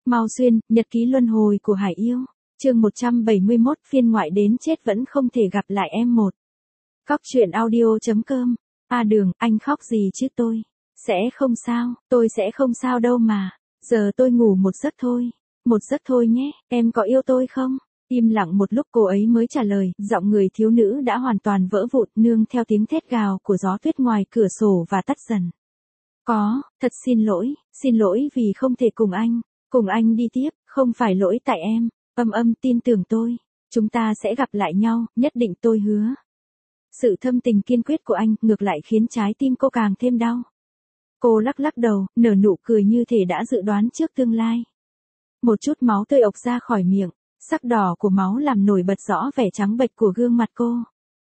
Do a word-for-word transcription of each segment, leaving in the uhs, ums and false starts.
Mao Xuyên, Nhật ký luân hồi của Hải Yêu. Chương một trăm bảy mươi mốt, phiên ngoại đến chết vẫn không thể gặp lại em một. Cóc truyện audio chấm com. A Đường, anh khóc gì chứ tôi? Sẽ không sao, tôi sẽ không sao đâu mà. Giờ tôi ngủ một giấc thôi. Một giấc thôi nhé, em có yêu tôi không? Im lặng một lúc cô ấy mới trả lời, giọng người thiếu nữ đã hoàn toàn vỡ vụn nương theo tiếng thét gào của gió tuyết ngoài cửa sổ và tắt dần. Có, thật xin lỗi, xin lỗi vì không thể cùng anh, cùng anh đi tiếp, không phải lỗi tại em, âm âm tin tưởng tôi, chúng ta sẽ gặp lại nhau, nhất định tôi hứa. Sự thâm tình kiên quyết của anh ngược lại khiến trái tim cô càng thêm đau. Cô lắc lắc đầu, nở nụ cười như thể đã dự đoán trước tương lai. Một chút máu tươi ộc ra khỏi miệng, sắc đỏ của máu làm nổi bật rõ vẻ trắng bệch của gương mặt cô.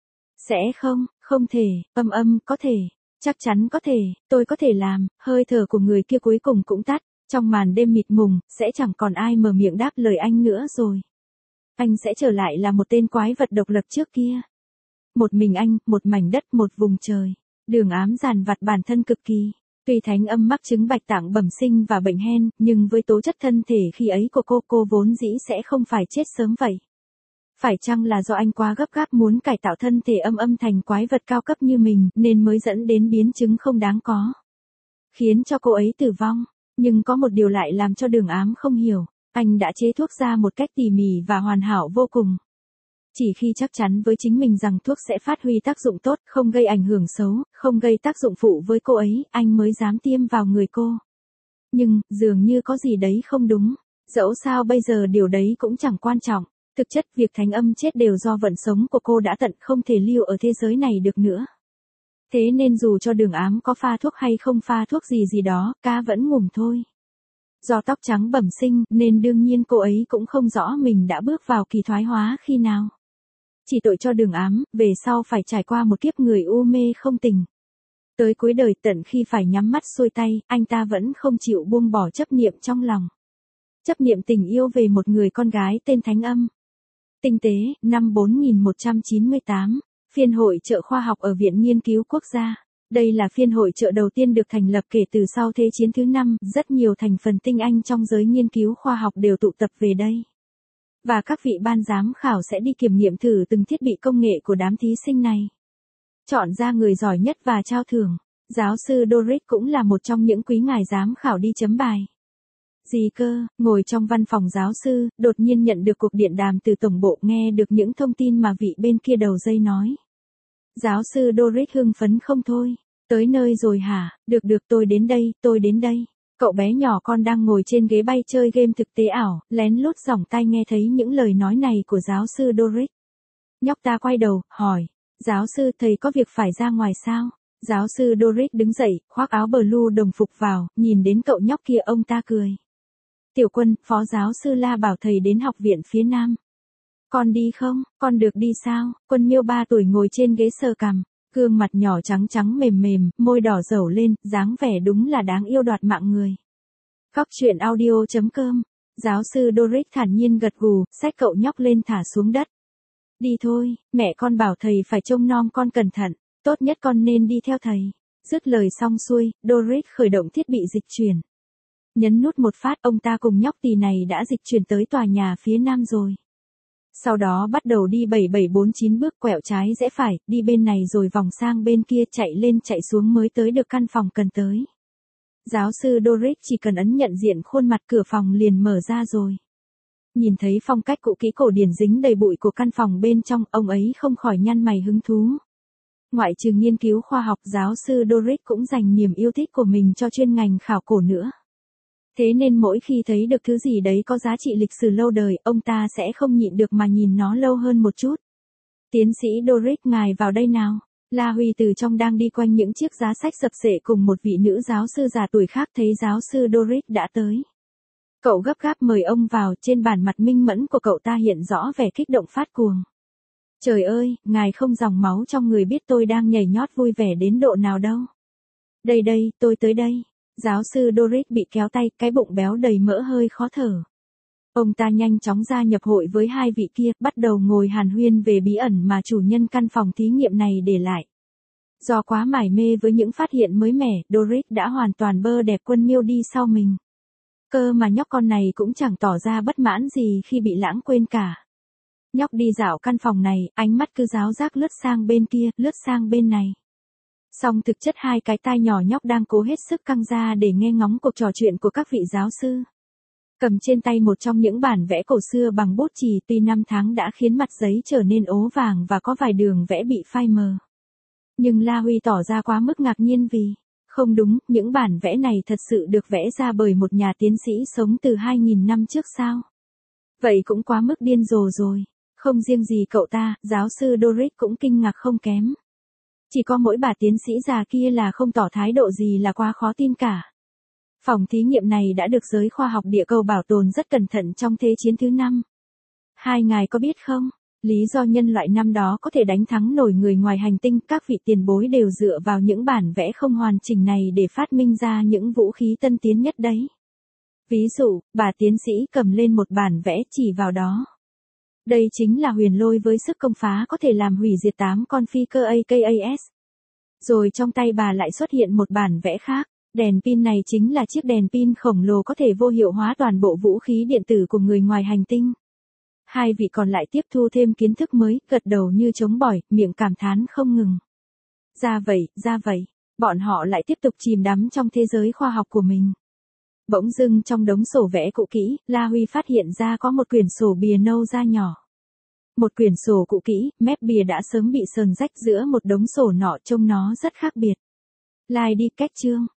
Sẽ không, không thể, âm âm có thể, chắc chắn có thể, tôi có thể làm, hơi thở của người kia cuối cùng cũng tắt, trong màn đêm mịt mùng, sẽ chẳng còn ai mở miệng đáp lời anh nữa rồi. Anh sẽ trở lại là một tên quái vật độc lập trước kia. Một mình anh, một mảnh đất, một vùng trời, Đường Ám dằn vặt bản thân cực kỳ. Tuy Thánh Âm mắc chứng bạch tạng bẩm sinh và bệnh hen, nhưng với tố chất thân thể khi ấy của cô, cô vốn dĩ sẽ không phải chết sớm vậy. Phải chăng là do anh quá gấp gáp muốn cải tạo thân thể Âm Âm thành quái vật cao cấp như mình, nên mới dẫn đến biến chứng không đáng có, khiến cho cô ấy tử vong. Nhưng có một điều lại làm cho Đường Ám không hiểu, anh đã chế thuốc ra một cách tỉ mỉ và hoàn hảo vô cùng. Chỉ khi chắc chắn với chính mình rằng thuốc sẽ phát huy tác dụng tốt, không gây ảnh hưởng xấu, không gây tác dụng phụ với cô ấy, anh mới dám tiêm vào người cô. Nhưng, dường như có gì đấy không đúng. Dẫu sao bây giờ điều đấy cũng chẳng quan trọng. Thực chất việc Thánh Âm chết đều do vận sống của cô đã tận không thể lưu ở thế giới này được nữa. Thế nên dù cho Đường Ám có pha thuốc hay không pha thuốc gì gì đó, ca vẫn ngủm thôi. Do tóc trắng bẩm sinh nên đương nhiên cô ấy cũng không rõ mình đã bước vào kỳ thoái hóa khi nào. Chỉ tội cho Đường Ám, về sau phải trải qua một kiếp người u mê không tình. Tới cuối đời tận khi phải nhắm mắt xuôi tay, anh ta vẫn không chịu buông bỏ chấp niệm trong lòng. Chấp niệm tình yêu về một người con gái tên Thánh Âm. Tinh tế, năm bốn nghìn một trăm chín mươi tám, phiên hội chợ khoa học ở Viện Nghiên cứu Quốc gia. Đây là phiên hội chợ đầu tiên được thành lập kể từ sau Thế chiến thứ năm, rất nhiều thành phần tinh anh trong giới nghiên cứu khoa học đều tụ tập về đây. Và các vị ban giám khảo sẽ đi kiểm nghiệm thử từng thiết bị công nghệ của đám thí sinh này. Chọn ra người giỏi nhất và trao thưởng. Giáo sư Doric cũng là một trong những quý ngài giám khảo đi chấm bài. Gì cơ, ngồi trong văn phòng giáo sư, đột nhiên nhận được cuộc điện đàm từ tổng bộ, nghe được những thông tin mà vị bên kia đầu dây nói. Giáo sư Doric hưng phấn không thôi. Tới nơi rồi hả? Được được, tôi đến đây, tôi đến đây. Cậu bé nhỏ con đang ngồi trên ghế bay chơi game thực tế ảo, lén lút giỏng tai nghe thấy những lời nói này của giáo sư Doric. Nhóc ta quay đầu, hỏi. Giáo sư, thầy có việc phải ra ngoài sao? Giáo sư Doric đứng dậy, khoác áo blue đồng phục vào, nhìn đến cậu nhóc kia ông ta cười. Tiểu Quân, phó giáo sư La bảo thầy đến học viện phía Nam. Con đi không? Con được đi sao? Quân Miêu ba tuổi ngồi trên ghế sờ cằm, gương mặt nhỏ trắng trắng mềm mềm, môi đỏ dẩu lên, dáng vẻ đúng là đáng yêu đoạt mạng người. Cóc truyện audio chấm com. Giáo sư Doric thản nhiên gật gù, xách cậu nhóc lên thả xuống đất. Đi thôi, mẹ con bảo thầy phải trông nom con cẩn thận, tốt nhất con nên đi theo thầy. Dứt lời xong xuôi, Doric khởi động thiết bị dịch chuyển. Nhấn nút một phát, ông ta cùng nhóc tỳ này đã dịch chuyển tới tòa nhà phía Nam rồi. Sau đó bắt đầu đi bảy bảy bốn chín bước, quẹo trái rẽ phải, đi bên này rồi vòng sang bên kia, chạy lên chạy xuống mới tới được căn phòng cần tới. Giáo sư Doric chỉ cần ấn nhận diện khuôn mặt, cửa phòng liền mở ra rồi. Nhìn thấy phong cách cũ kỹ cổ điển dính đầy bụi của căn phòng bên trong, ông ấy không khỏi nhăn mày hứng thú. Ngoại trừ nghiên cứu khoa học, giáo sư Doric cũng dành niềm yêu thích của mình cho chuyên ngành khảo cổ nữa. Thế nên mỗi khi thấy được thứ gì đấy có giá trị lịch sử lâu đời, ông ta sẽ không nhịn được mà nhìn nó lâu hơn một chút. Tiến sĩ Doric, ngài vào đây nào. La Huy từ trong đang đi quanh những chiếc giá sách sập xệ cùng một vị nữ giáo sư già tuổi khác, thấy giáo sư Doric đã tới. Cậu gấp gáp mời ông vào, trên bản mặt minh mẫn của cậu ta hiện rõ vẻ kích động phát cuồng. Trời ơi, ngài không dòng máu trong người biết tôi đang nhảy nhót vui vẻ đến độ nào đâu. Đây đây, tôi tới đây. Giáo sư Doric bị kéo tay, cái bụng béo đầy mỡ hơi khó thở. Ông ta nhanh chóng ra nhập hội với hai vị kia, bắt đầu ngồi hàn huyên về bí ẩn mà chủ nhân căn phòng thí nghiệm này để lại. Do quá mải mê với những phát hiện mới mẻ, Doric đã hoàn toàn bơ đẹp Quân Miêu đi sau mình. Cơ mà nhóc con này cũng chẳng tỏ ra bất mãn gì khi bị lãng quên cả. Nhóc đi dạo căn phòng này, ánh mắt cứ giáo giác lướt sang bên kia, lướt sang bên này. Song thực chất hai cái tai nhỏ nhóc đang cố hết sức căng ra để nghe ngóng cuộc trò chuyện của các vị giáo sư. Cầm trên tay một trong những bản vẽ cổ xưa bằng bút chì, tuy năm tháng đã khiến mặt giấy trở nên ố vàng và có vài đường vẽ bị phai mờ. Nhưng La Huy tỏ ra quá mức ngạc nhiên vì, không đúng, những bản vẽ này thật sự được vẽ ra bởi một nhà tiến sĩ sống từ hai nghìn năm trước sao? Vậy cũng quá mức điên rồ rồi. Không riêng gì cậu ta, giáo sư Doric cũng kinh ngạc không kém. Chỉ có mỗi bà tiến sĩ già kia là không tỏ thái độ gì là quá khó tin cả. Phòng thí nghiệm này đã được giới khoa học địa cầu bảo tồn rất cẩn thận trong Thế chiến thứ năm. Hai ngài có biết không, lý do nhân loại năm đó có thể đánh thắng nổi người ngoài hành tinh, các vị tiền bối đều dựa vào những bản vẽ không hoàn chỉnh này để phát minh ra những vũ khí tân tiến nhất đấy. Ví dụ, bà tiến sĩ cầm lên một bản vẽ chỉ vào đó. Đây chính là huyền lôi với sức công phá có thể làm hủy diệt tám con phi cơ a ca a ét. Rồi trong tay bà lại xuất hiện một bản vẽ khác. Đèn pin này chính là chiếc đèn pin khổng lồ có thể vô hiệu hóa toàn bộ vũ khí điện tử của người ngoài hành tinh. Hai vị còn lại tiếp thu thêm kiến thức mới, gật đầu như trống bỏi, miệng cảm thán không ngừng. Ra vậy, ra vậy, bọn họ lại tiếp tục chìm đắm trong thế giới khoa học của mình. Bỗng dưng trong đống sổ vẽ cũ kỹ, La Huy phát hiện ra có một quyển sổ bìa nâu da nhỏ. Một quyển sổ cũ kỹ, mép bìa đã sớm bị sờn rách giữa một đống sổ nọ, trông nó rất khác biệt. Lai đi cách chương.